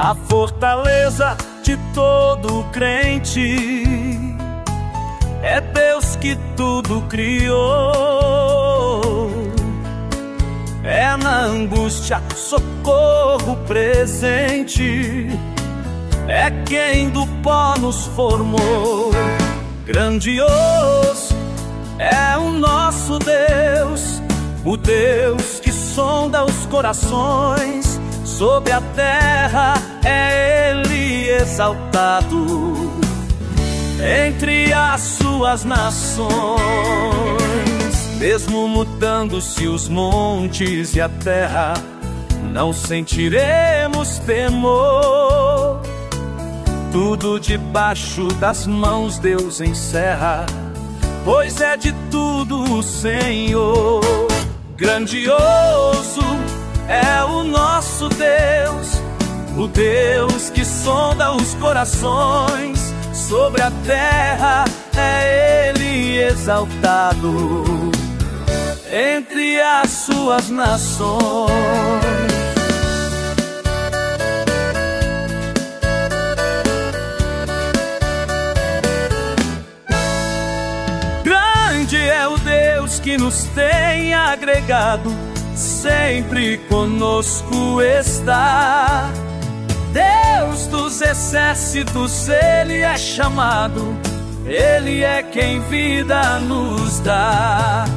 a fortaleza de todo crente. É Deus que tudo criou. É na angústia socorro presente. É quem do pó nos formou. Grandioso é o nosso Deus, o Deus que sonda os corações. Sobre a terra é Ele exaltado entre as suas nações. Mesmo mudando-se os montes e a terra, não sentiremos temor. Tudo debaixo das mãos Deus encerra, pois é de tudo o Senhor. Grandioso é o nosso Deus, o Deus que sonda os corações. Sobre a terra é Ele exaltado entre as suas nações. Grande é o Deus que nos tem agregado, sempre conosco está. Deus dos exércitos, Ele é chamado, Ele é quem vida nos dá.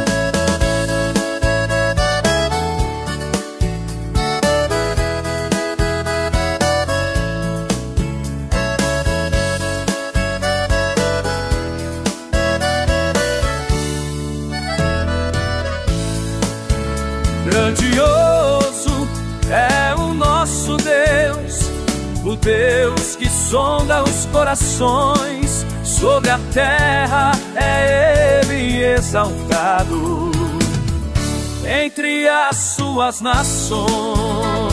Grandioso é o nosso Deus, o Deus que sonda os corações. Sobre a terra é Ele exaltado entre as suas nações.